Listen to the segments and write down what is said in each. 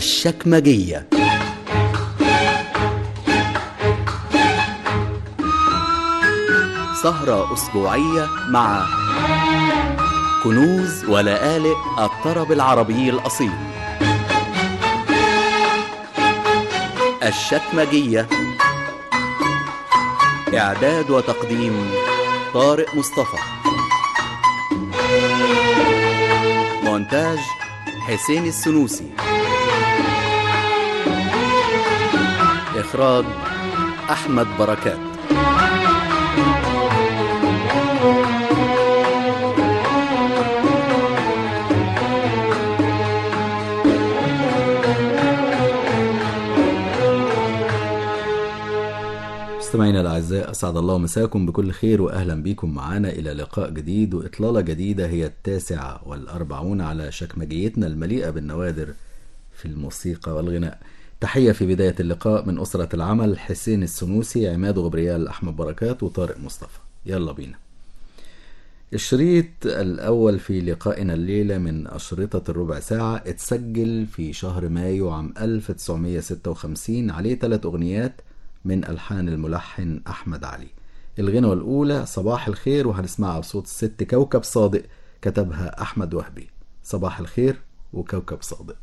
الشكمجية. سهرة أسبوعية مع كنوز ولآلئ الطرب العربي الأصيل. الشكمجية، إعداد وتقديم طارق مصطفى، مونتاج حسين السنوسي، إخراج أحمد بركات. مستمعينا الأعزاء، أسعد الله مساكم بكل خير وأهلا بكم معنا إلى لقاء جديد وإطلالة جديدة، هي 49 على شكمجيتنا المليئة بالنوادر في الموسيقى والغناء. تحية في بداية اللقاء من أسرة العمل: حسين السنوسي، عماد غبريال، أحمد بركات، وطارق مصطفى. يلا بينا. الشريط الأول في لقائنا الليلة من أشرطة الربع ساعة اتسجل في شهر مايو عام 1956، عليه 3 أغنيات من ألحان الملحن أحمد علي. الغنوة الأولى صباح الخير، وهنسمعها بصوت الست كوكب صادق، كتبها أحمد وهبي. صباح الخير وكوكب صادق.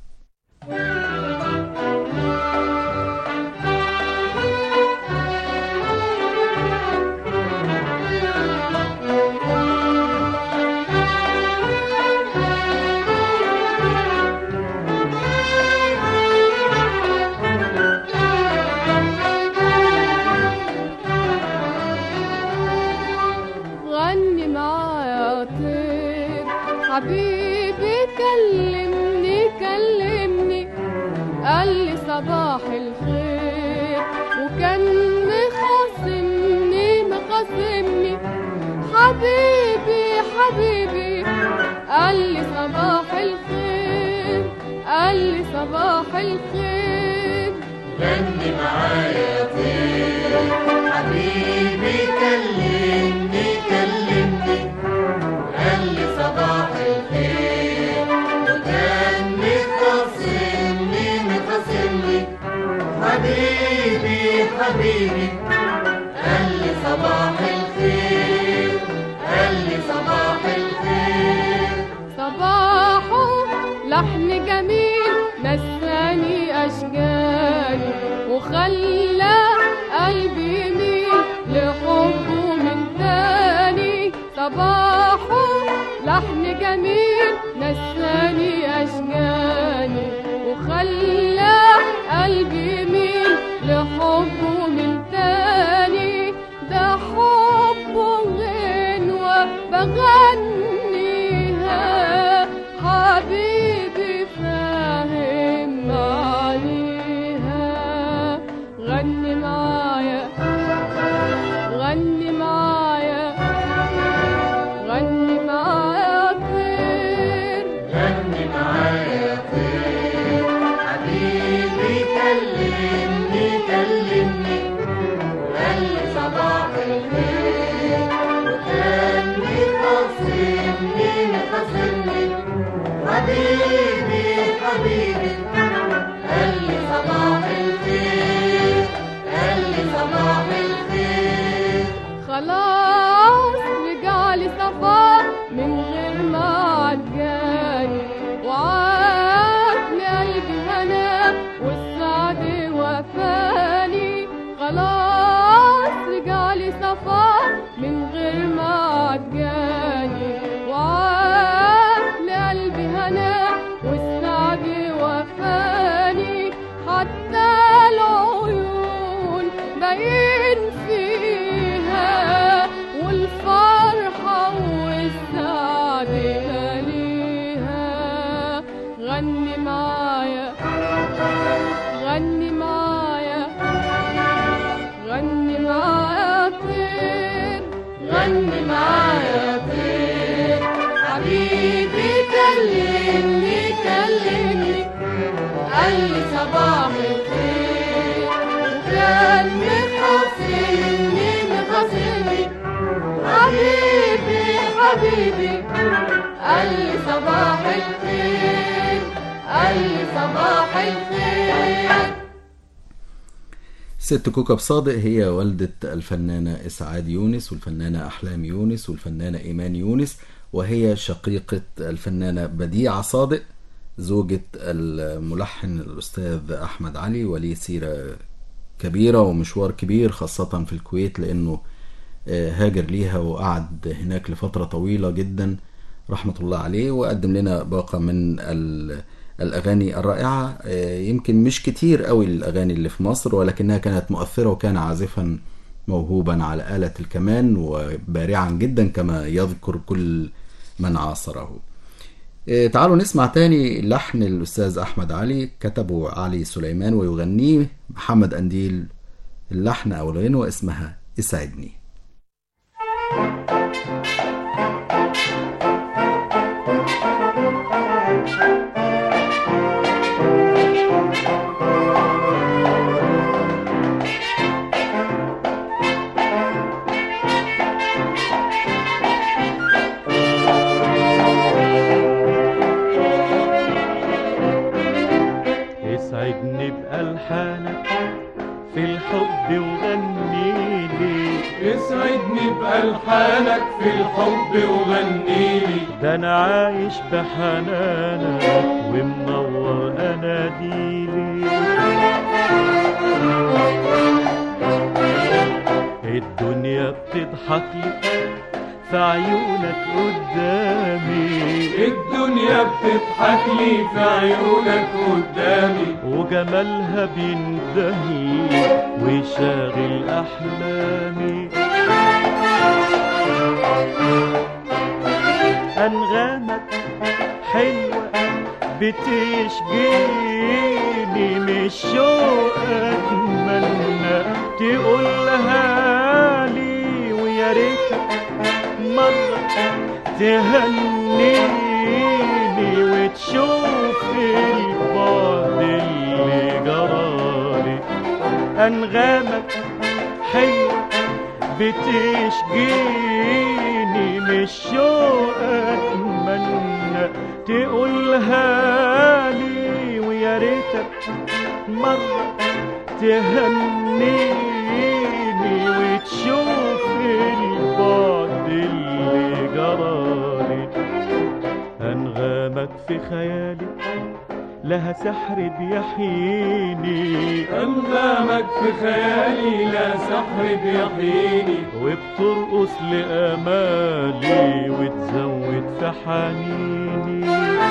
حبيبي كلمني كلمني، قال لي صباح الخير، وكان مخاصمني حبيبي حبيبي، قال لي صباح الخير، قال لي صباح الخير. غني معايا يا طير، حبيبي كلمني كلمني، قال لي صباح الخير، وكان مخاصمني حبيبي حبيبي، قال لي صباح الخير، قال لي صباح الخير. صباحه لحن جميل نساني أشجاني، وخلى قلبي يميل لحبه من تاني. صباحه لحن جميل نساني أشجاني، وخلى قلبي يميل لحبه من تاني. ده حبه غنوة بغنيها، حبيبي فاهم معانيها. غني معايا غني معايا غني معايا طير، غني معايا طير، حبيبي كلمني كلمني، قال لي صباح الخير، وكان مخاصمني حبيبي حبيبي، قال لي صباح الخير، قال لي صباح الخير. خلاص رجعلي صفاء من غير ما عجاني، وعادني قلبي هنا والسعد وفاني. خلاص رجعلي صفاء من غير ما عجاني، وعادني قلبي هنا والسعد وفاني. حتى العيون باين فيها، والفرحة والسعد ماليها. غني معايا غني معايا غني معايا طير، غني معايا طير، حبيبي كلمني كلمني، قال لي صباح الخير، وكان مخاصمني حبيبي حبيبي، قال لي صباح الخير، قال لي صباح الخير. ست كوكب صادق هي والدة الفنانة إسعاد يونس والفنانة أحلام يونس والفنانة إيمان يونس، وهي شقيقة الفنانة بديعة صادق زوجة الملحن الأستاذ أحمد علي، وليه سيرة كبيرة ومشوار كبير خاصة في الكويت، لأنه هاجر ليها وقعد هناك لفترة طويلة جدا رحمة الله عليه، وقدم لنا باقة من الأغاني الرائعة. يمكن مش كتير قوي الأغاني اللي في مصر، ولكنها كانت مؤثرة، وكان عازفا موهوبا على آلة الكمان وبارعا جدا كما يذكر كل من عاصره. تعالوا نسمع تاني لحن الأستاذ أحمد علي، كتبه علي سليمان ويغنيه محمد أنديل. اللحن أو الغنوة اسمها اسعدني. اسعدني بألحانك في الحب وغنيلي، اسعدني بألحانك في الحب وغنيلي، ده انا عايش بحنانك ومنور اناديلي. الدنيا بتضحك لي في عيونك قدامي، الدنيا بتضحك لي في عيونك قدامي، وجمالها بيندهي ويشاغل احلامي. انغامك حلوة بتشجيني، مش شوق اتمنى تقولها لي، ويا ريتك مرة تهنيني وتشوف البعد اللي جرالي. أنغامك حلوة بتشجيني، مش شوق أتمنى تقولها لي، ويا ريتك مرة تهنيني وتشوف البعد اللي جرالي. أنغامك في خيالي لها سحر بيحييني، أنغامك في خيالي لا سحر بيحييني، وبترقص لأمالي وتزود في حنيني.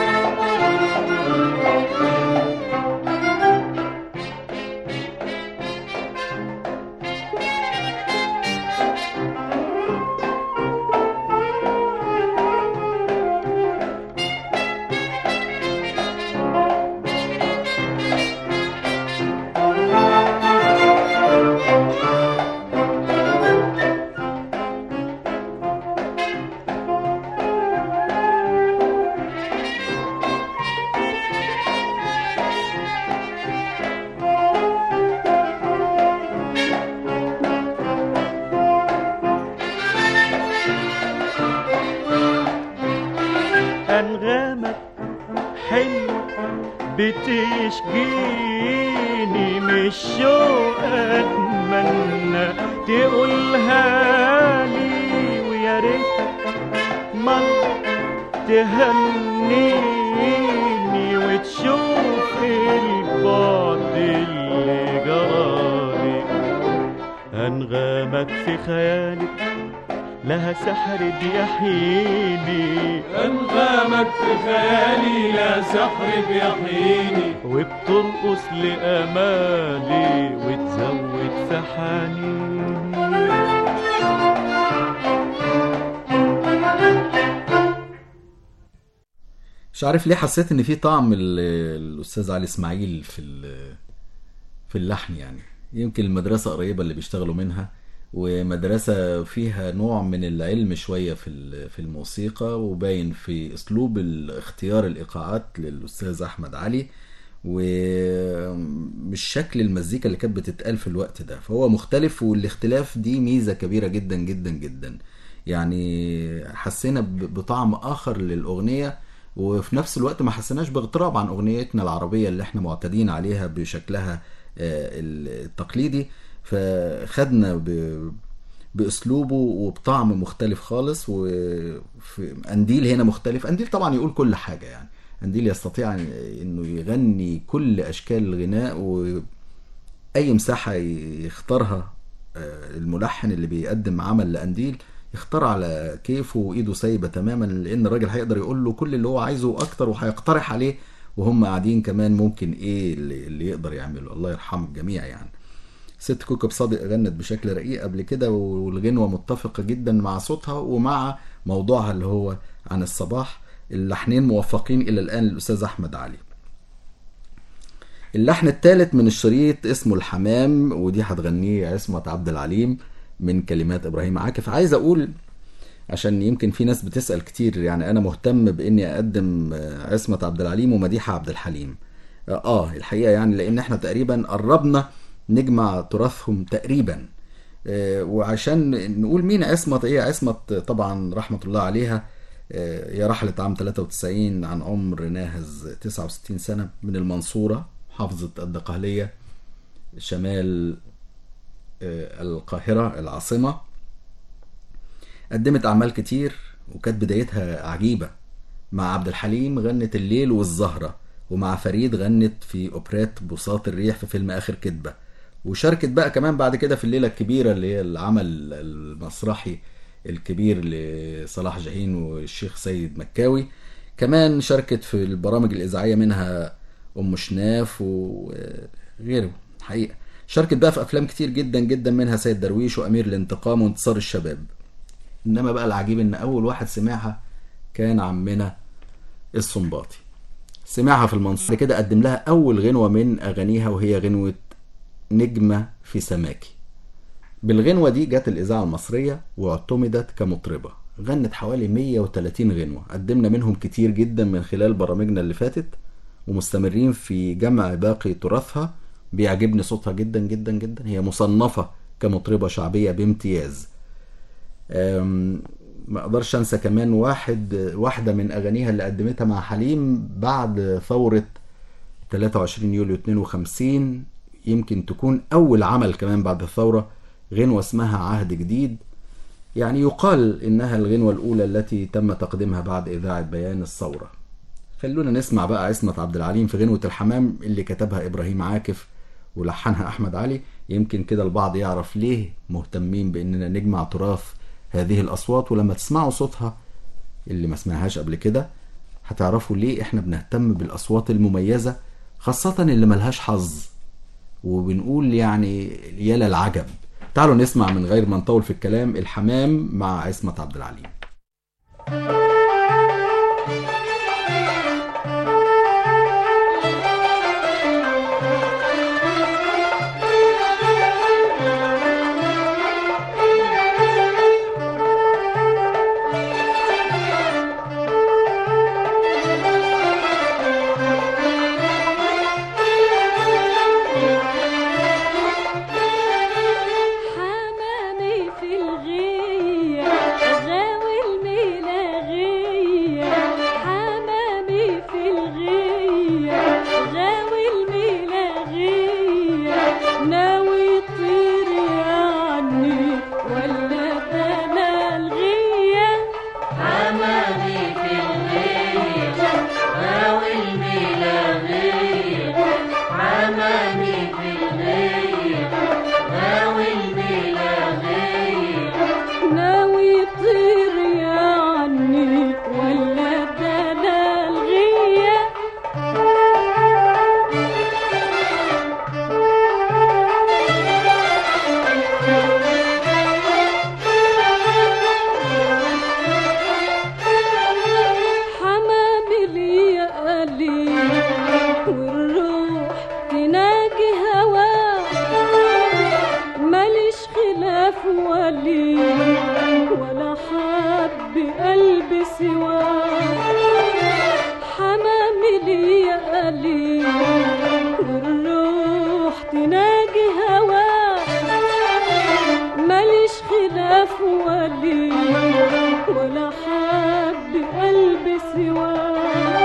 أنغامك حلوة بتشجيني، مش شوق أتمنى تقولها لي، ويا ريتك مرة تهنيني وتشوف البعد اللي جرالي. أنغامك في خيالي لها سحر بيحييني، أنغامك في خيالي لا سحر بيحييني، وبترقص لأمالي وتزود في حنيني. مش عارف ليه حسيت ان في طعم الاستاذ علي اسماعيل في اللحن، يعني يمكن المدرسة قريبة اللي بيشتغلوا منها، ومدرسة فيها نوع من العلم شوية في الموسيقى، وباين في اسلوب اختيار الايقاعات للاستاذ احمد علي، ومش شكل المزيكا اللي كانت بتتقال في الوقت ده، فهو مختلف، والاختلاف دي ميزة كبيرة جدا جدا جدا. يعني حسينا بطعم اخر للاغنية، وفي نفس الوقت ما حسناش باغتراب عن اغنيتنا العربيه اللي احنا معتادين عليها بشكلها التقليدي. فخدنا باسلوبه وبطعم مختلف خالص. وفي انديل هنا مختلف. انديل طبعا يقول كل حاجه، يعني انديل يستطيع انه يغني كل اشكال الغناء، واي مساحه يختارها الملحن اللي بيقدم عمل لانديل يختار على كيفه وايده سايبه تماما، لان الراجل هيقدر يقول له كل اللي هو عايزه واكتر، وهيقترح عليه وهم قاعدين كمان ممكن ايه اللي يقدر يعمله. الله يرحم الجميع. يعني ست كوكب صادق غنت بشكل رقيق قبل كده، والغنوة متفقة جدا مع صوتها ومع موضوعها اللي هو عن الصباح. اللحنين موفقين إلى الآن للأستاذ أحمد علي. اللحن الثالث من الشريط اسمه الحمام، ودي هتغنيه عصمت عبد العليم من كلمات إبراهيم عاكف. عايز أقول عشان يمكن في ناس بتسأل كتير، يعني أنا مهتم بإني أقدم عصمت عبد العليم ومديحة عبد الحليم. الحقيقة يعني لأن احنا تقريبا قربنا نجمع تراثهم تقريبا. وعشان نقول مين عصمت، ايه عصمت طبعا رحمة الله عليها. هي رحلت عام 93 عن عمر ناهز 69 سنة من المنصورة، محافظة الدقهلية شمال القاهرة العاصمة. قدمت أعمال كتير وكانت بدايتها عجيبة. مع عبد الحليم غنت الليل والزهرة، ومع فريد غنت في أوبرات بساط الريح في فيلم آخر كدبة. وشاركت بقى كمان بعد كده في الليلة الكبيرة اللي هي العمل المسرحي الكبير لصلاح جاهين والشيخ سيد مكاوي. كمان شاركت في البرامج الإذاعية منها أم شناف وغيره. حقيقة شاركت بقى في أفلام كتير جدا جدا منها سيد درويش وأمير الانتقام وانتصار الشباب. إنما بقى العجيب إن أول واحد سمعها كان عمنا السنباطي. سمعها في المنصورة كده، قدم لها أول غنوة من أغانيها وهي غنوة نجمة في سماكي. بالغنوة دي جت الإذاعة المصرية واعتمدت كمطربة. غنت حوالي 130 غنوة، قدمنا منهم كتير جدا من خلال برامجنا اللي فاتت، ومستمرين في جمع باقي تراثها. بيعجبني صوتها جدا جدا جدا. هي مصنفة كمطربة شعبية بامتياز. ما اقدرش انسى كمان واحدة من اغانيها اللي قدمتها مع حليم بعد ثورة 23 يوليو 52، يمكن تكون اول عمل كمان بعد الثورة. غنوة اسمها عهد جديد، يعني يقال انها الغنوة الاولى التي تم تقديمها بعد اذاعة بيان الثورة. خلونا نسمع بقى عصمت عبد العليم في غنوة الحمام اللي كتبها ابراهيم عاكف ولحنها احمد علي. يمكن كده البعض يعرف ليه مهتمين باننا نجمع تراث هذه الأصوات، ولما تسمعوا صوتها اللي ما سمعهاش قبل كده هتعرفوا ليه احنا بنهتم بالأصوات المميزة، خاصة اللي ملهاش حظ. وبنقول يعني يا للعجب. تعالوا نسمع من غير ما نطول في الكلام الحمام مع عصمت عبد العليم. ولا حد قلبي سواه.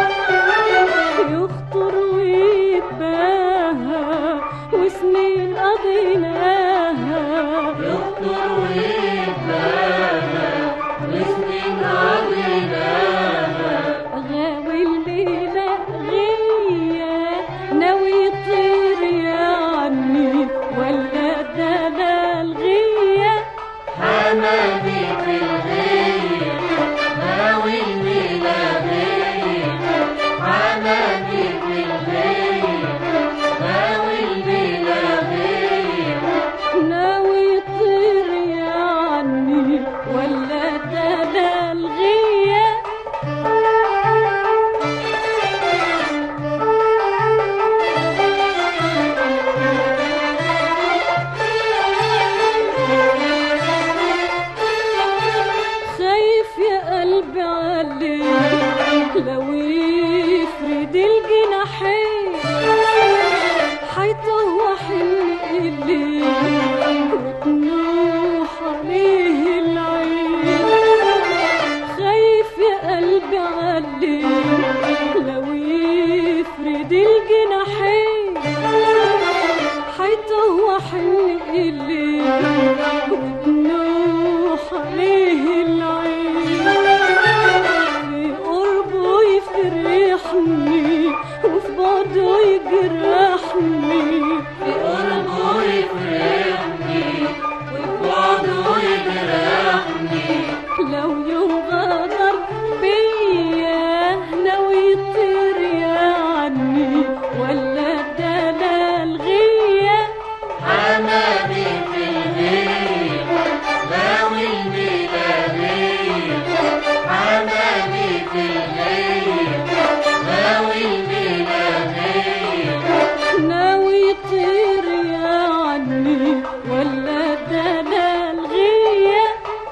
الليل وبنوح عليه العين، في قربه يفرحني وفي بعده يجرحني، في قربه يفرحني وفي بعده يجرحني. لو يوم غدر بيا ناوي يطير يعني ولا الدلال غيا، حمامي في الغيب ناوي الميلادية، حمامي في الغيب ناوي الميلادية. ناوي يطير يعني ولا الدلال غيا.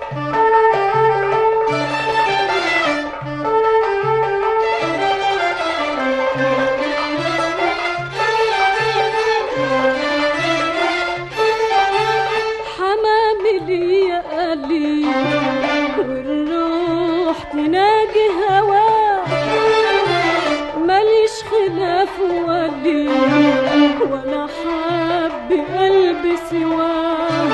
حمامي لي قليل والروح تناجي هواه، ماليش خلاف ولي ولا حب قلبي سواه.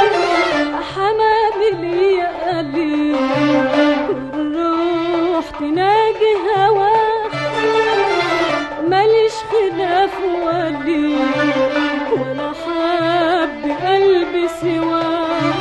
حمامي لي قليل والروح تناجي هواه، ماليش خلاف ولي ولا حب قلبي سواه.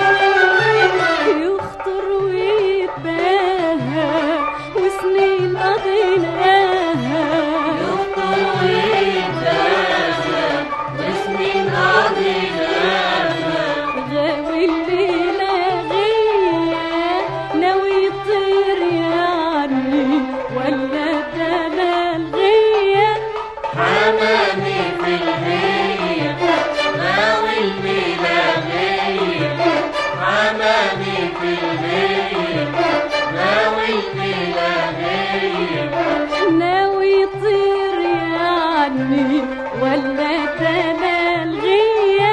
يخطر ويتباهى وسنين قضيناها، يخطر ويتباهى وسنين قضيناها. غاوي الليلة غيا ناوي يطير يعني ولا الدلال غيا. حمامي في الغيب ناوي الميلادية، حمامي في الغيب ناوي الميلادية. ناوي يطير يعني ولا الدلال غيا.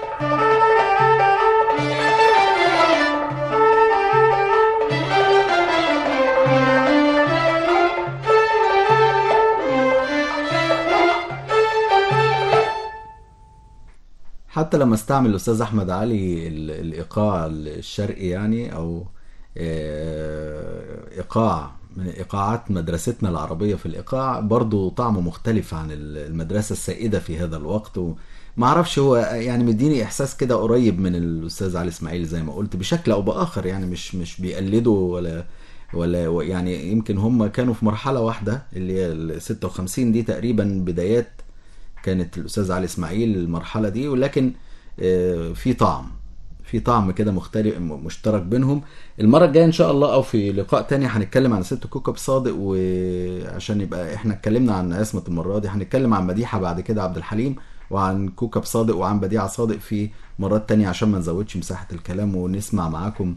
حتى لما استعمل الأستاذ أحمد علي الإيقاع الشرقي يعني، أو إيقاع من إيقاعات مدرستنا العربية في الإيقاع، برضو طعمه مختلف عن المدرسة السائدة في هذا الوقت. وما أعرفش، هو يعني مديني إحساس كده قريب من الأستاذ علي إسماعيل زي ما قلت بشكل أو بآخر، يعني مش بيقلدوا ولا يعني. يمكن هم كانوا في مرحلة واحدة اللي هي ال 56 دي تقريبا بدايات كانت الأستاذ علي إسماعيل المرحلة دي، ولكن في طعم كده مختلف مشترك بينهم. المرة الجاية إن شاء الله أو في لقاء تاني هنتكلم عن ست كوكب صادق، وعشان يبقى إحنا اتكلمنا عن عصمة المرة دي هنتكلم عن مديحة بعد كده عبد الحليم، وعن كوكب صادق وعن بديعة صادق في مرات تانية عشان ما نزودش مساحة الكلام، ونسمع معاكم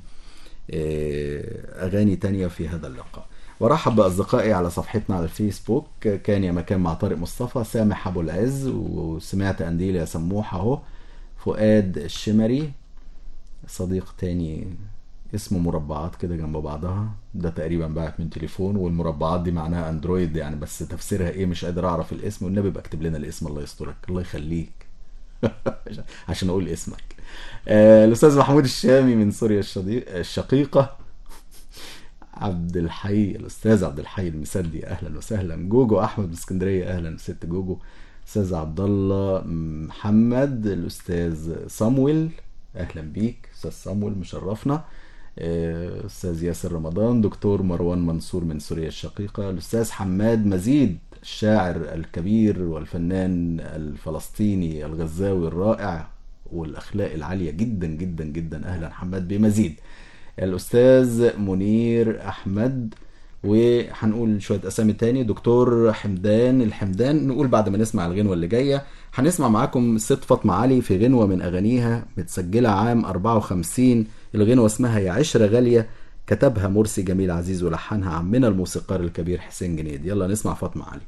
أغاني تانية في هذا اللقاء. ورحب بأصدقائي على صفحتنا على الفيسبوك، كان يا مكان مع طارق مصطفى، سامح أبو العز، وسمعت أنديل يا سموح أهو، فؤاد الشمري، صديق تاني اسمه مربعات كده جنب بعضها، ده تقريبا باعت من تليفون، والمربعات دي معناها اندرويد يعني، بس تفسيرها ايه مش قادر اعرف الاسم، والنبي بكتب لنا الاسم الله يسترك الله يخليك عشان اقول اسمك. الاستاذ محمود الشامي من سوريا الشقيقة، عبد الحي، الاستاذ عبد الحي المسدي اهلا وسهلا، جوجو احمد من اسكندريه اهلا ست جوجو، استاذ عبد الله محمد، الاستاذ صامويل اهلا بيك استاذ صامويل مشرفنا، استاذ ياسر رمضان، دكتور مروان منصور من سوريا الشقيقه، الاستاذ حماد مزيد الشاعر الكبير والفنان الفلسطيني الغزاوي الرائع والاخلاق العاليه جدا جدا جدا، اهلا حماد بمزيد، الأستاذ منير أحمد، وهنقول شوية أسامي تاني، دكتور حمدان الحمدان. نقول بعد ما نسمع الغنوة اللي جاية هنسمع معاكم ست فاطمة علي في غنوة من أغانيها متسجلة عام 54، الغنوة اسمها يا عشرة غالية، كتبها مرسي جميل عزيز ولحنها عمنا الموسيقار الكبير حسين جنيد. يلا نسمع فاطمة علي.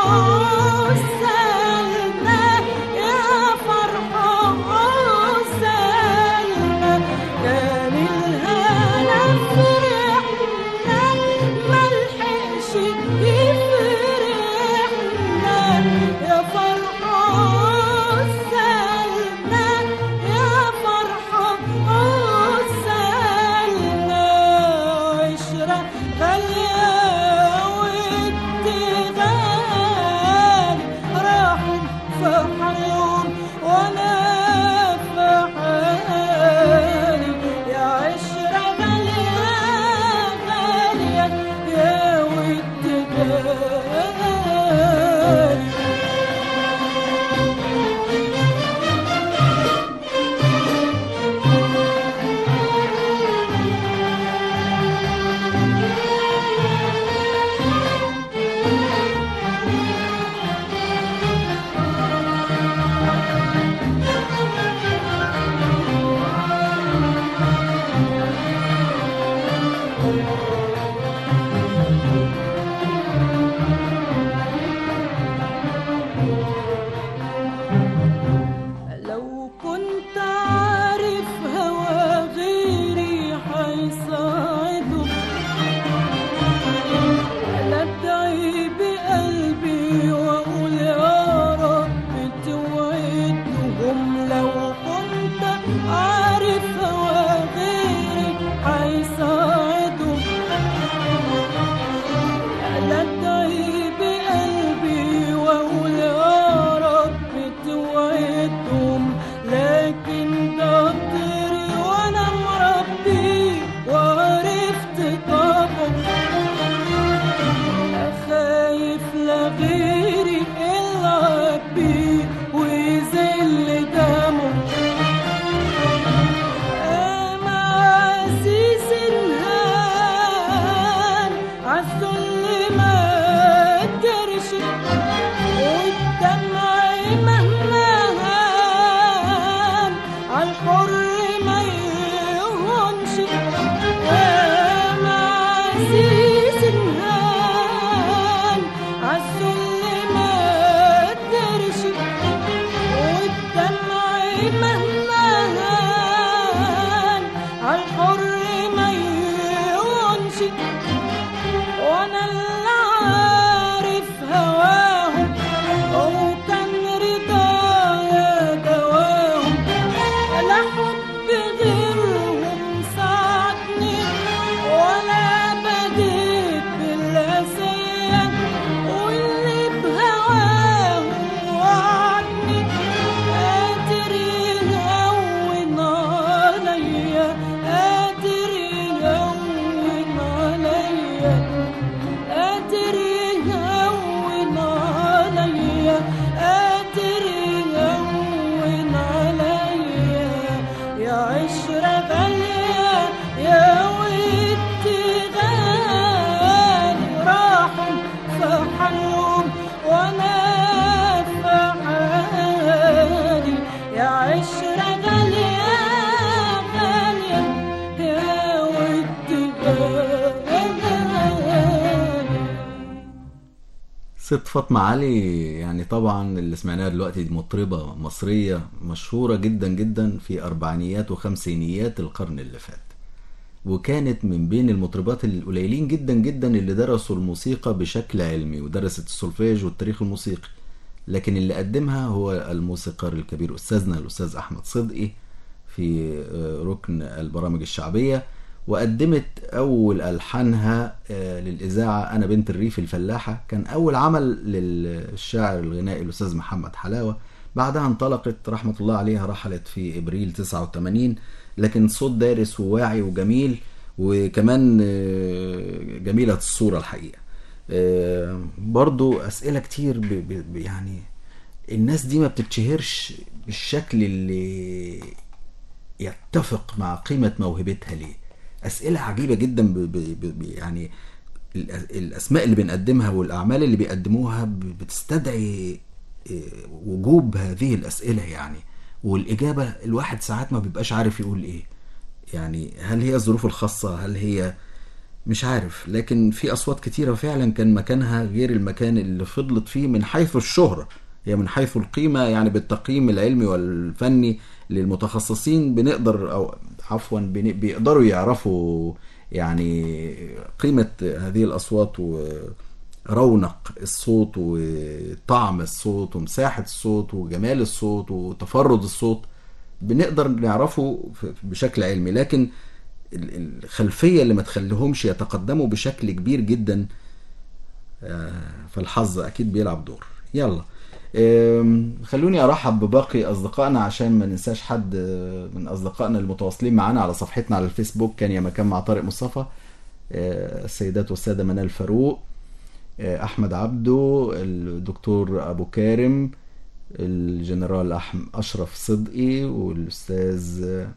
عسلنا يا فرحة عسلنا كان الهنا فرحنا ملحقش يفرحنا يا فرحة عسلنا يا فرحة عسلنا عشرة غالية والتغالي راحوا في حالهم وانا في حالي يا عشرة غالية غالية يا والتغالي لو كنت عارف هوا غيري حيساعده لا ادعي بقلبي واقول يا رب توعدهم لو كنت عارف هوا غيري حيساعده لا ادعي بقلبي واقول يا رب توعدهم لكن ده طيري وانا مربيه وعرفت طبعه خايف لغيري العب بيه ويذل دمه مع عزيز الهان عالذل ما قدرش والدمع مهما هان عالحر ما يهونش مع عزيز الهان عالذل ما قدرش والدمع مهما هان عالحر ما يهونش وانا اللي عارف هواهم وكان رضايا دواهم لا حب غيرهم ساعدني ولا بديت بالأسية واللي بهواهم وعدني قادر يهون عليا قادر يهون عليا قادر يهون عليا قادر يهون عليا يا عشرة غالية يا ودي غالي راحوا في حالهم وانا في حالي يا عشرة غالية غالية يا ودي غالي ست فاطمة علي يعني طبعا اللي سمعناها دلوقتي دي مطربة مصرية مشهورة جدا جدا في أربعينيات وخمسينيات القرن اللي فات، وكانت من بين المطربات القليلين جدا جدا اللي درسوا الموسيقى بشكل علمي ودرست السولفيج والتاريخ الموسيقي، لكن اللي قدمها هو الموسيقار الكبير أستاذنا الأستاذ أحمد صدقي في ركن البرامج الشعبية، وقدمت أول ألحانها للإذاعة أنا بنت الريف الفلاحة، كان أول عمل للشاعر الغنائي الأستاذ محمد حلاوة. بعدها انطلقت رحمة الله عليها، رحلت في إبريل 89، لكن صوت دارس وواعي وجميل، وكمان جميلة الصورة الحقيقة. برضو أسئلة كتير يعني الناس دي ما بتتشهرش بالشكل اللي يتفق مع قيمة موهبتها ليه. أسئلة عجيبة جدا يعني الأسماء اللي بنقدمها والأعمال اللي بيقدموها بتستدعي وجوب هذه الأسئلة يعني، والإجابة الواحد ساعات ما بيبقاش عارف يقول إيه يعني. هل هي الظروف الخاصة؟ هل هي مش عارف، لكن في أصوات كتيرة فعلا كان مكانها غير المكان اللي فضلت فيه من حيث الشهرة. هي من حيث القيمة يعني بالتقييم العلمي والفني للمتخصصين بنقدر، أو عفوا بيقدروا يعرفوا يعني قيمة هذه الأصوات ورونق الصوت وطعم الصوت ومساحة الصوت وجمال الصوت وتفرد الصوت، بنقدر نعرفه بشكل علمي. لكن الخلفية اللي ما تخليهمش يتقدموا بشكل كبير جدا، فالحظ أكيد بيلعب دور. يلا خلوني أرحب بباقي أصدقائنا عشان ما ننساش حد من أصدقائنا المتواصلين معنا على صفحتنا على الفيسبوك. كان يا مكان مع طارق مصطفى، السيدات والسادة منال فاروق، أحمد عبده، الدكتور أبو كارم، الجنرال أشرف صدقي، والأستاذة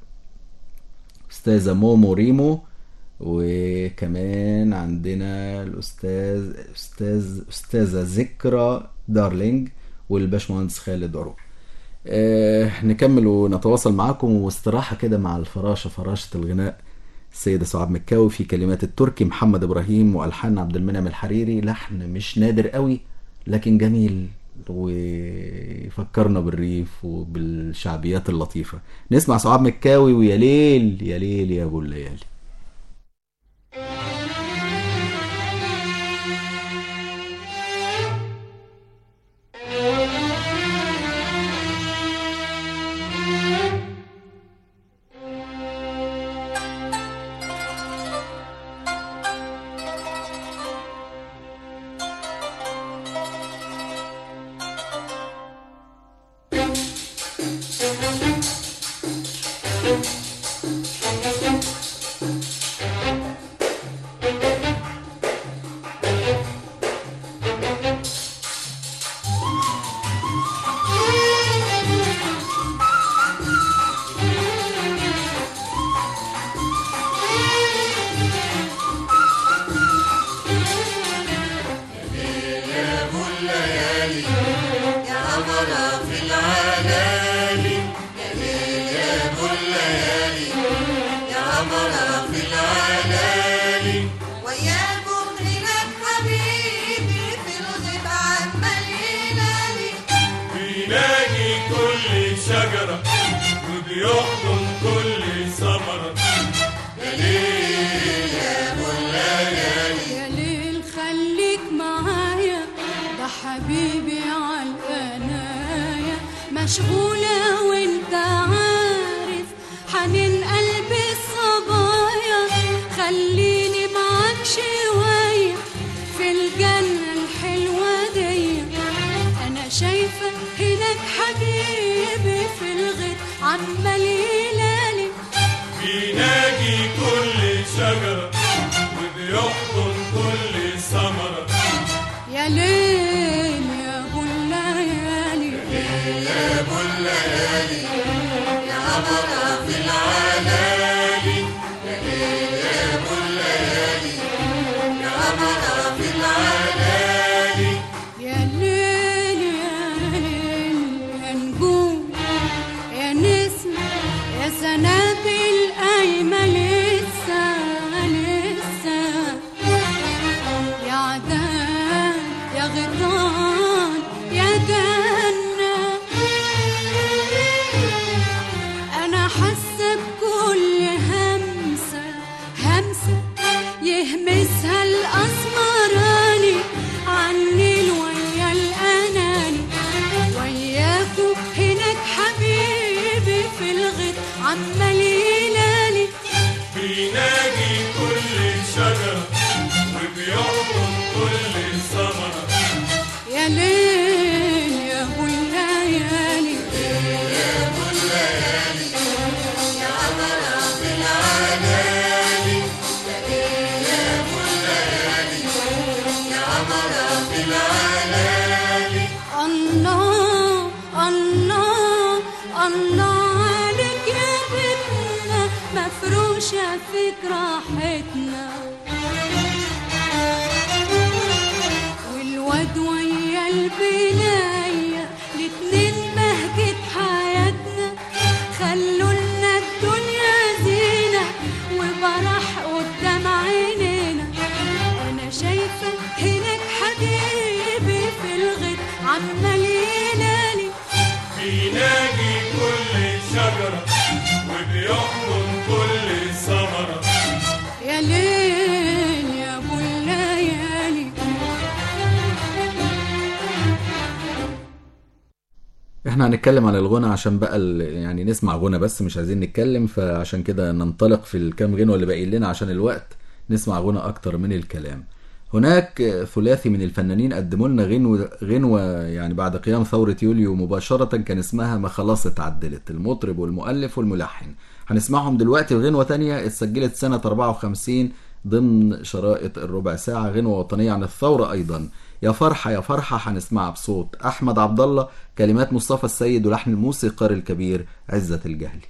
مومو ريمو، وكمان عندنا أستاذة ذكرى دارلينج، والباشمهندس خالد عروق. نكمل ونتواصل معاكم، واستراحة كده مع الفراشة، فراشة الغناء السيدة سعاد مكاوي، في كلمات التركي محمد إبراهيم، وألحان عبد المنعم الحريري. لحن مش نادر قوي لكن جميل ويفكرنا بالريف وبالشعبيات اللطيفة. نسمع سعاد مكاوي ويا ليل يا ليل يا ابو الليالي. مشغولة وانت عارف حنين قلبي الصبايا، خليني معاك شوية في الجنة الحلوة دي. أنا شايفة هناك حبيبي في الغيط عمال يلالي، بيناجي كل شجرة وبيحضن كل ثمرة. يا ليل يا أبو الليالي، يا أبو الليالي يا قمر في العلالي، يا ليل يا أبو الليالي يا قمر في العلالي. يا ليل يا ليل يا نجوم يا نسمة يا سنابل قايمة لسه يا عدان يا غيطان يا جنة. أنا حاسة بكل همسة يهمسها الأسمراني عني ويا الأناني، وياكو هناك حبيبي في الغيط عمال يلالي، بيناجي كل شجرة وبيحضن كل ثمرة. يا ليل يا أبو الليالي، يا أبو الليالي يا قمر في العلالي، يا ليل يا أبو الليالي يا قمر في العلالي. الله الله الله عليك يا بيتنا، مفروشة فيك راحتنا، والواد ويا البناية الاتنين بهجة حياتنا، خلولنا الدنيا زينة وبرح قدام عينينا. عمال ينالي بيناجي كل شجرة وبيحضن كل ثمرة. يا ليل يا ابو الليالي. احنا هنتكلم عن الغنى عشان بقى يعني نسمع غنى بس مش عايزين نتكلم، فعشان كده ننطلق في الكام غنوة اللي باقيين لنا عشان الوقت نسمع غنى اكتر من الكلام. هناك ثلاثي من الفنانين قدموا لنا غنوة يعني بعد قيام ثورة يوليو مباشرة، كان اسمها ما خلاص اتعدلت، المطرب والمؤلف والملحن. هنسمعهم دلوقتي. وغنوة تانية اتسجلت سنة 54 ضمن شرائط الربع ساعة، غنوة وطنية عن الثورة أيضا، يا فرحة يا فرحة، هنسمعها بصوت أحمد عبد الله، كلمات مصطفى السيد ولحن الموسيقار الكبير عزت الجهلي.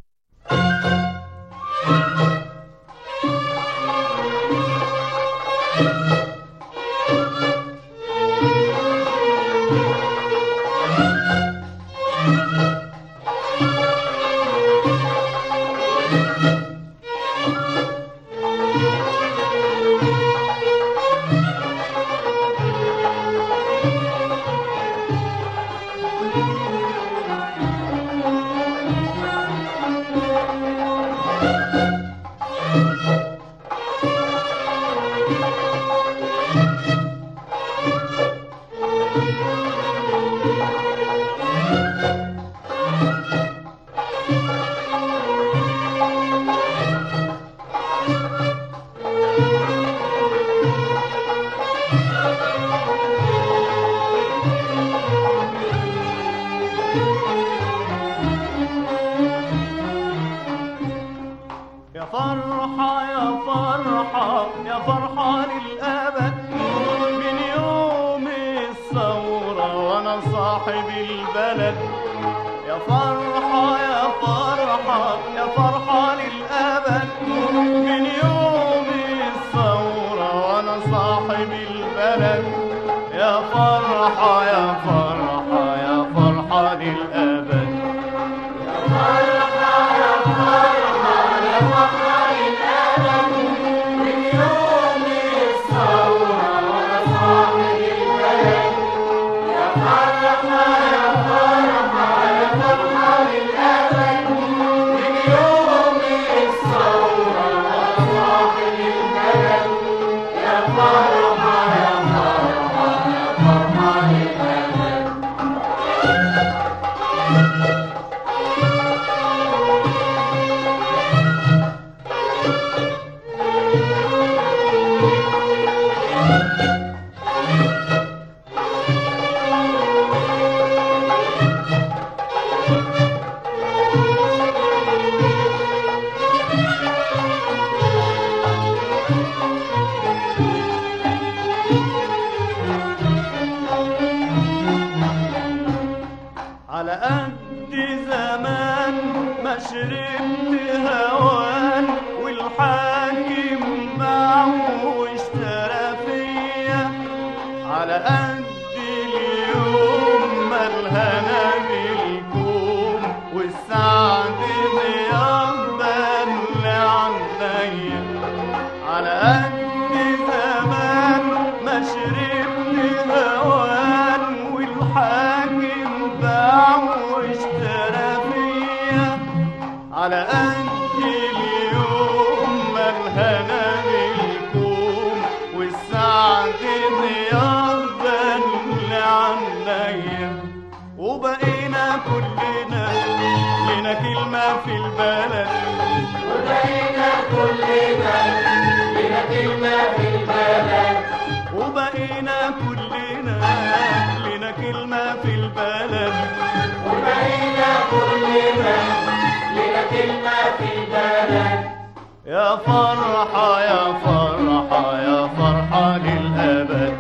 يا فرحة يا فرحة يا فرحة للأبد.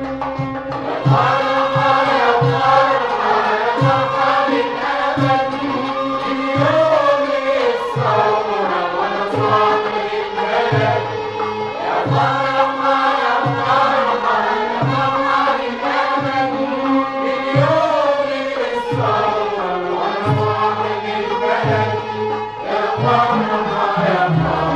يا فرحة يا فرحة يا فرحة للأبد. من يوم الثورة وأنا صاحب البلد. يا فرحة يا فرحة يا فرحة للأبد. من يوم الثورة وأنا صاحب البلد. يا فرحة يا فرحة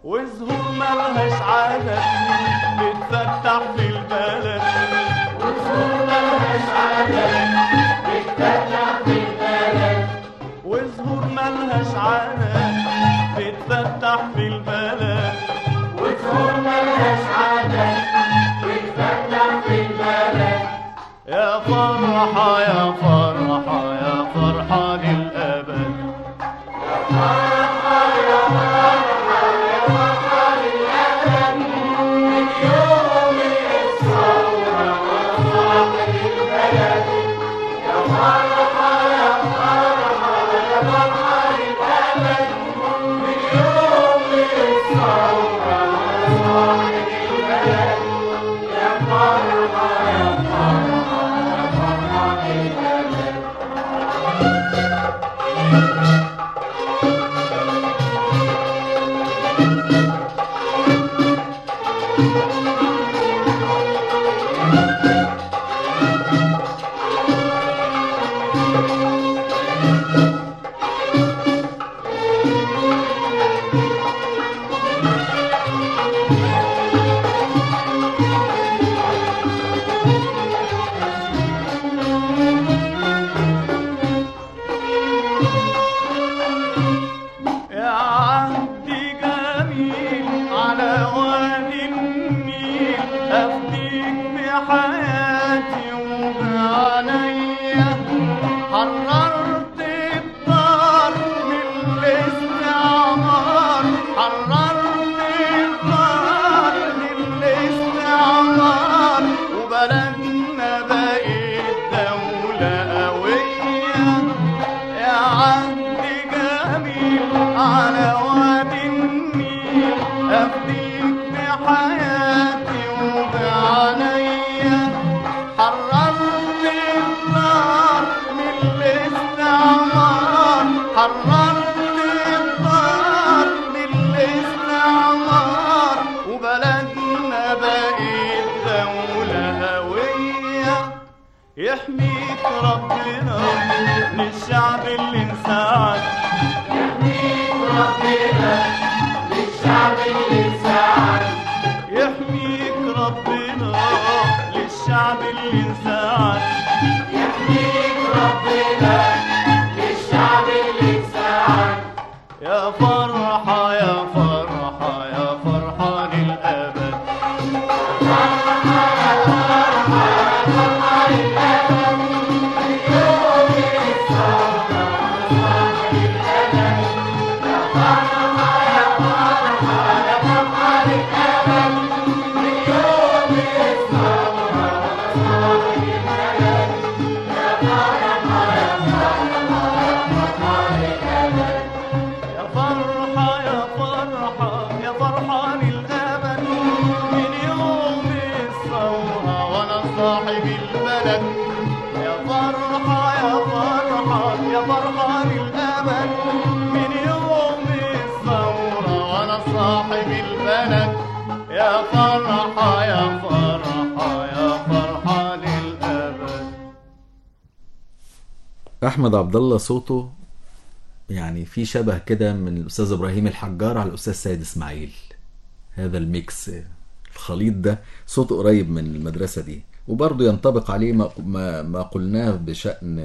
وزهور ملهاش عدد بتفتح في البلد، وزهور ملهاش عدد بتفتح في البلد، وزهور ملهاش عدد بتفتح في البلد، وزهور ملهاش عدد بتفتح في البلد. يا فرحة يا فرحة يا فرحة للأبد، يا فرحة يا فرحة يا فرحة للأبد، من يوم الثورة وصاحب البلد. يا فرحة يا فرحة يا فرحة للأبد، من يوم الثورة وصاحب البلد. يا فرحة يا فرحة يا فرحة للأبد. يا عهد جميل على وادي النيل، أفديك بحياتي وبعنايا، حررت الدار من الاستعمار، حررت الدار من الاستعمار، وبلدنا بقت دولة قوية. يا عهد جميل على وادي النيل، أفديك بحياتي وبعنايا، حررت الدار من الاستعمار، حررت الدار من الاستعمار، وبلدنا بقت دولة قوية. يحميك ربنا من الشعب اللي انسعد، يحميك ربنا من الشعب اللي انسعد، يحميك ربنا للشعب اللي انسعد، يحميك ربنا للشعب اللي انسعد. يا فرحة يا فرحة يا فرحة للأبد، يا فرحة يا فرحة يا فرحة للأبد، من يوم الثورة وصاحب البلد. يا فرحة يا فرحة يا فرحة للأبد، من يوم الثورة وصاحب البلد. يا فرحة يا فرحة يا فرحة للأبد، يا فرحة يا فرحة يا فرحة للأبد، من يوم الثورة وأنا صاحب البلد. يا فرحة يا فرحة يا فرحة للأبد، من يوم الثورة وأنا صاحب البلد. يا فرحة يا فرحة يا فرحة للأبد. احمد عبد الله صوته يعني في شبه كده من الاستاذ ابراهيم الحجار على الاستاذ سيد اسماعيل. هذا الميكس الخليط ده صوته قريب من المدرسة دي، وبرضه ينطبق عليه ما قلناه بشأن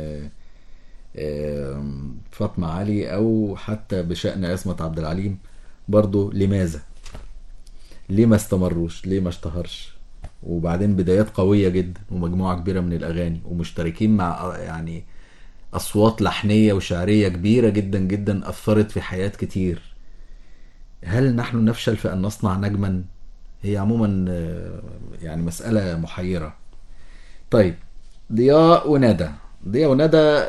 فاطمة علي او حتى بشأن عصمت عبد العليم. برضه لماذا؟ ليه ما استمروش؟ ليه ما اشتهرش؟ وبعدين بدايات قوية جدا ومجموعة كبيرة من الأغاني ومشتركين مع يعني أصوات لحنية وشعرية كبيرة جدا جدا أثرت في حياة كتير. هل نحن نفشل في أن نصنع نجما؟ هي عموما يعني مسألة محيرة. طيب ضياء وندى. ضياء وندى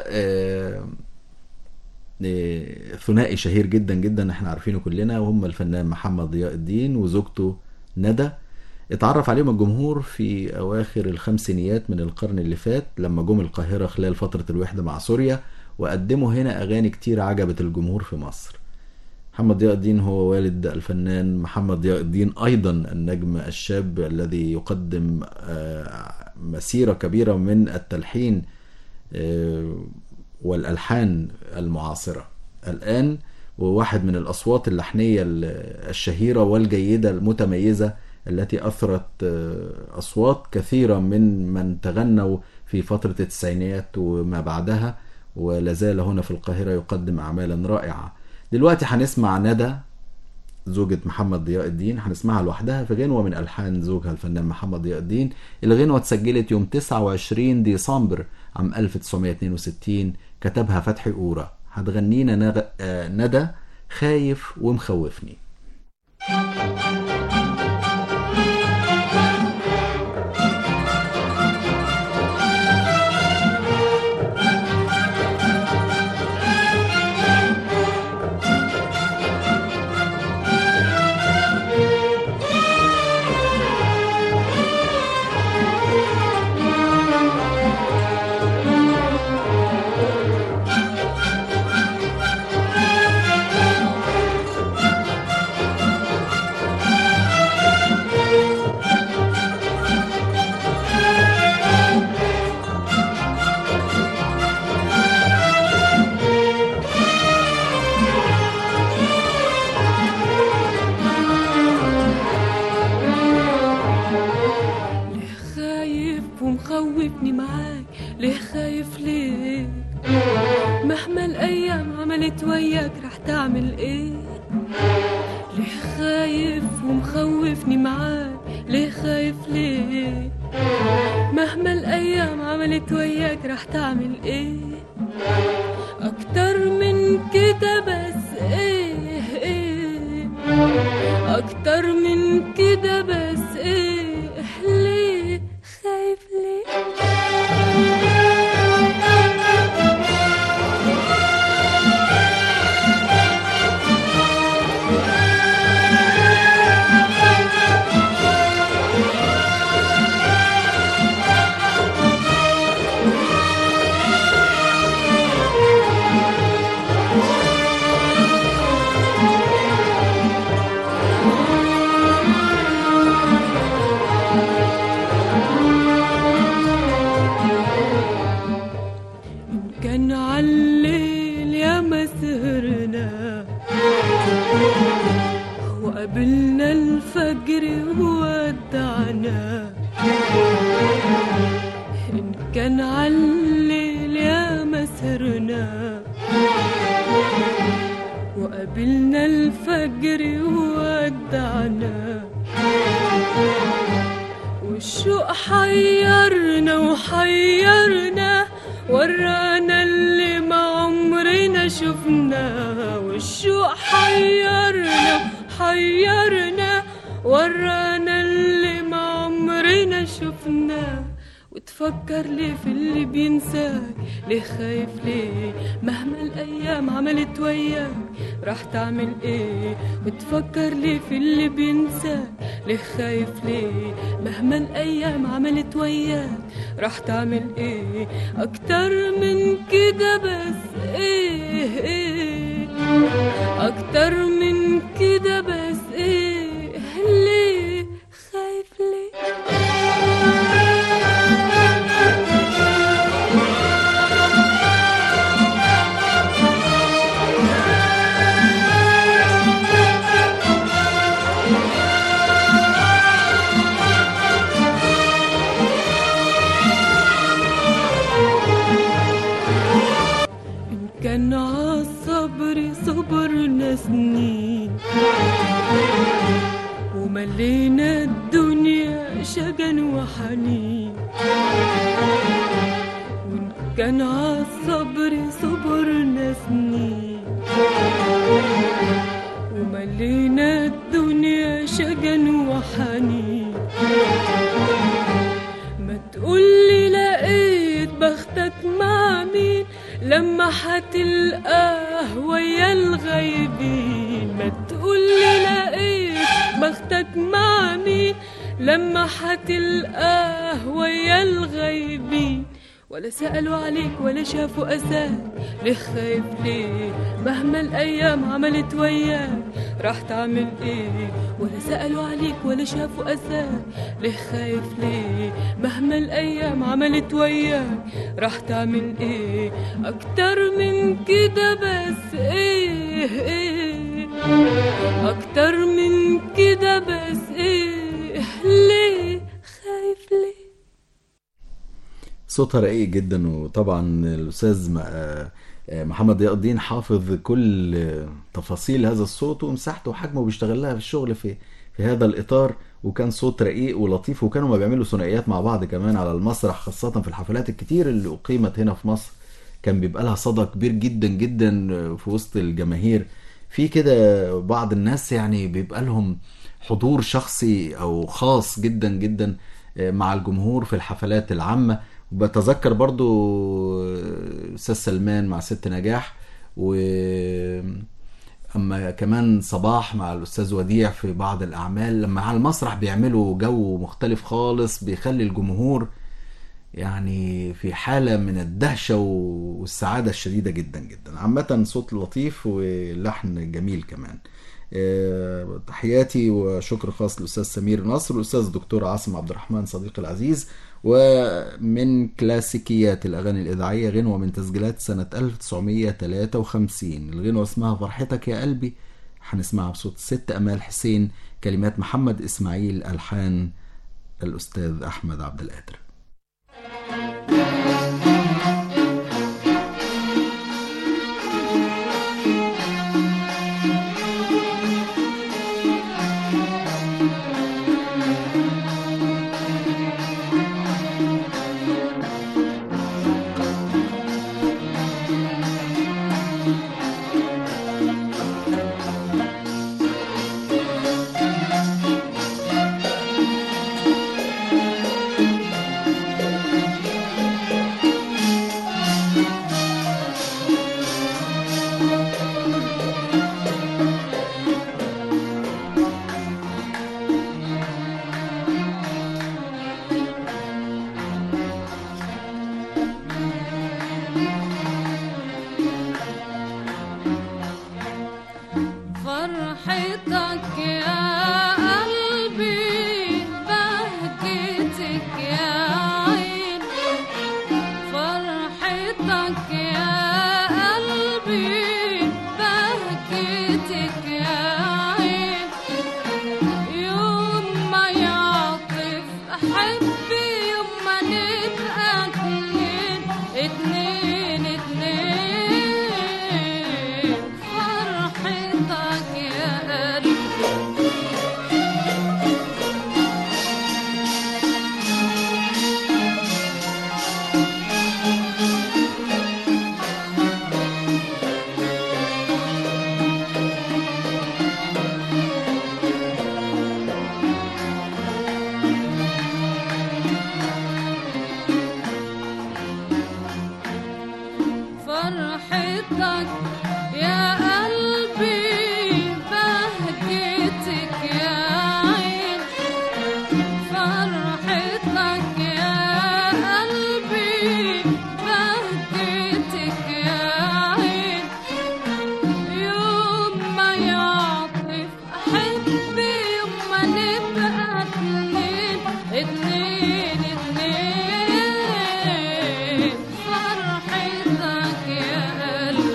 ثنائي شهير جدا جدا احنا عارفينه كلنا، وهم الفنان محمد ضياء الدين وزوجته ندى. اتعرف عليهم الجمهور في أواخر الخمسينيات من القرن اللي فات لما جم القاهرة خلال فترة الوحدة مع سوريا، وقدموا هنا أغاني كتير عجبت الجمهور في مصر. محمد ضياء الدين هو والد الفنان محمد ضياء الدين، أيضا النجم الشاب الذي يقدم مسيرة كبيرة من التلحين والألحان المعاصرة الآن. وواحد من الأصوات اللحنية الشهيرة والجيدة المتميزة التي أثرت أصوات كثيرة من تغنوا في فترة التسعينيات وما بعدها، ولازال هنا في القاهرة يقدم أعمالا رائعة. دلوقتي هنسمع ندى زوجة محمد ضياء الدين، هنسمعها لوحدها في غنوة من ألحان زوجها الفنان محمد ضياء الدين. الغنوة اتسجلت يوم 29 ديسمبر عام 1962، كتبها فتحي قورة. هتغنينا ندى خايف ومخوفني. مخوفني معاك، ليه خايف ليه؟ مهما الأيام عملت وياك رح تعمل ايه؟ ليه خايف ومخوفني معاك، ليه خايف ليه؟ مهما الأيام عملت وياك رح تعمل ايه؟ أكتر من كده بس ايه أكتر من كده بس ايه؟ ليه خايف ليه؟ كان عالليل يا ما سهرنا وقابلنا الفجر وودعنا. إن كان عالليل يا ما سهرنا وقابلنا الفجر وودعنا. والشوق حيرنا وحيرنا، ورانا اللي ما عمرنا شفناه. والشوق حيرنا حيرنا، ورانا اللي ما عمرنا شفناه. وتفكر ليه في اللي بينساك، ليه خايف ليه؟ مهما الأيام عملت وياك راح تعمل ايه؟ وتفكر ليه في اللي بينساك، ليه خايف ليه؟ مهما الأيام عملت وياك راح تعمل ايه؟ أكتر من كده بس ايه أكتر من كده بس ايه؟ ليه خايف ليه؟ كان عالصبر صبرنا سنين، وملينا الدنيا شجن وحنين. وإن كان عالصبر صبرنا سنين، وملينا الدنيا شجن وحنين. ما تقولي لقيت بختك مع مين لما هتلقاه ويا الغايبين. ما تقولي لقيت بختك مع مين لما هتلقاه ويا الغايبين. ولا سألوا عليك ولا شافوا أساك، ليه خايف ليه؟ مهما الأيام عملت وياك راح تعمل ايه؟ ولا سألوا عليك ولا شافوا أساك، ليه خايف ليه؟ مهما الأيام عملت وياك راح تعمل ايه؟ أكتر من كده بس ايه اكتر من كده بس ايه ليه خايف ليه؟ صوتها رقيق جدا، وطبعا الاستاذ محمد ضياء الدين حافظ كل تفاصيل هذا الصوت ومساحته وحجمه، وبيشتغل لها في الشغل في هذا الاطار. وكان صوت رقيق ولطيف، وكانوا ما بيعملوا ثنائيات مع بعض كمان على المسرح، خاصة في الحفلات الكتير اللي أقيمت هنا في مصر. كان بيبقى لها صدى كبير جدا جدا في وسط الجماهير. في كده بعض الناس يعني بيبقى لهم حضور شخصي أو خاص جدا جدا مع الجمهور في الحفلات العامة. وبتذكر برضو أستاذ سلمان مع ست نجاح، و اما كمان صباح مع الاستاذ وديع في بعض الاعمال، لما على المسرح بيعملوا جو مختلف خالص بيخلي الجمهور يعني في حالة من الدهشة والسعادة الشديدة جدا جدا. عامة صوت لطيف ولحن جميل كمان. تحياتي وشكر خاص للأستاذ سمير نصر والأستاذ الدكتور عاصم عبد الرحمن صديقي العزيز. ومن كلاسيكيات الأغاني الإذاعية غنوة من تسجيلات سنة 1953. الغنوة اسمها فرحتك يا قلبي، هنسمعها بصوت الست أمال حسين، كلمات محمد إسماعيل، ألحان الأستاذ أحمد عبد القادر. فرحتك يا قلبي بهجتك يا عين، فرحتك يا قلبي بهجتك يا عين، يوم ما يعطف أحبي يوم ما نبقى اتنين اتنين اتنين، فرحتك يا قلبي. فرحتك يا قلبي بهجتك يا عين، فرحتك يا قلبي بهجتك يا عين، يوم ما يعطف أحبي يوم ما نبقى اتنين اتنين اتنين، فرحتك يا قلبي.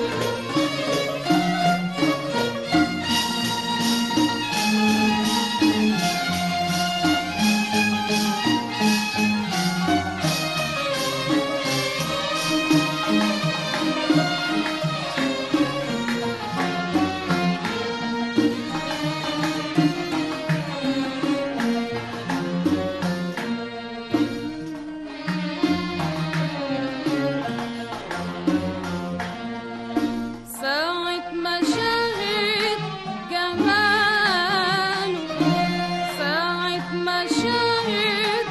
ساعة ما شاهد جماله، ساعة ما شاهد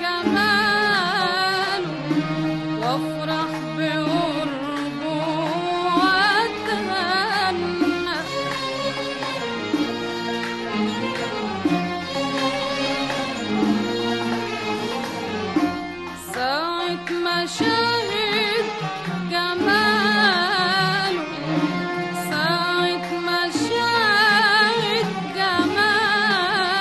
جماله، وافرح بقربه واتهنى، ساعة ما شاهد جماله، ساعة ما شاهد جماله،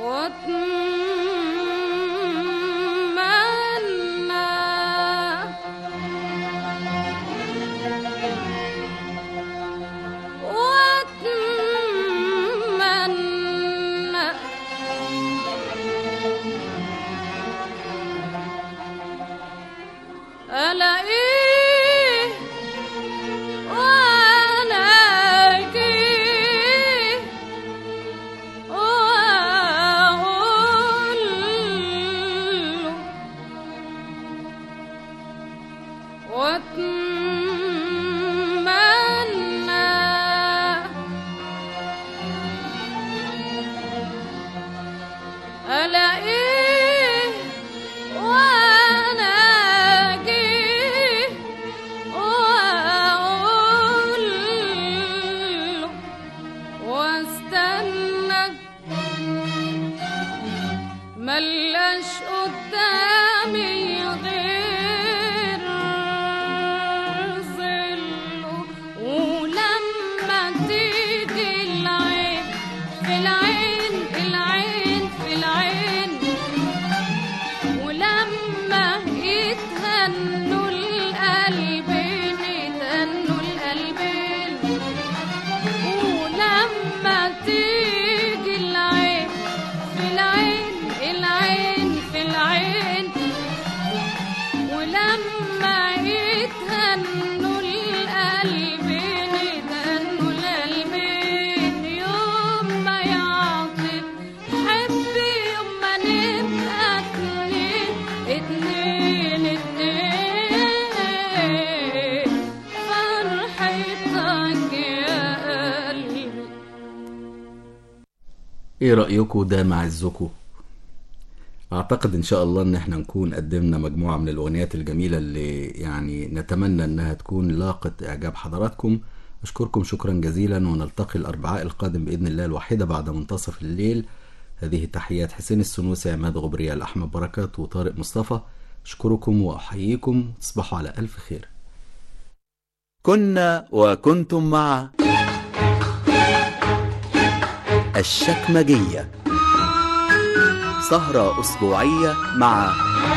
ألاقيه وأناجيه وأقول له وأتمنى ألاقيه وأناجيه وأقول له واستنى ملقاش قدامي غير ظله ولما تيجي العين في العين العين في العين ولما يتهنوا القلبين يتهنوا القلبين ولما تيجي العين في العين العين في العين ولما يتهنوا القلبين يتهنوا القلبين يوم ما يعطف حبي يوم ما نبقى اتنين فرحتك يا قلبي. ايه رأيكم ده مع عزكم؟ اعتقد ان شاء الله ان احنا نكون قدمنا مجموعة من الاغنيات الجميلة اللي يعني نتمنى انها تكون لاقت اعجاب حضراتكم. اشكركم شكرا جزيلا، ونلتقي الاربعاء القادم باذن الله الواحدة بعد منتصف الليل. هذه تحيات حسين السنوسي، عماد غبريال، احمد بركات، وطارق مصطفى. اشكركم واحييكم، تصبحوا على الف خير. كنا وكنتم مع الشكمجية، سهرة أسبوعية مع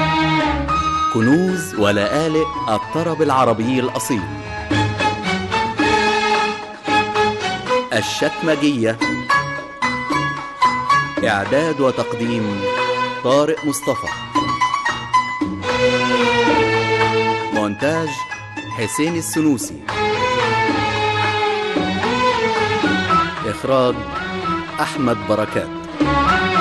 كنوز ولآلئ الطرب العربي الأصيل. الشكمجية، إعداد وتقديم طارق مصطفى، مونتاج حسين السنوسي، إخراج أحمد بركات.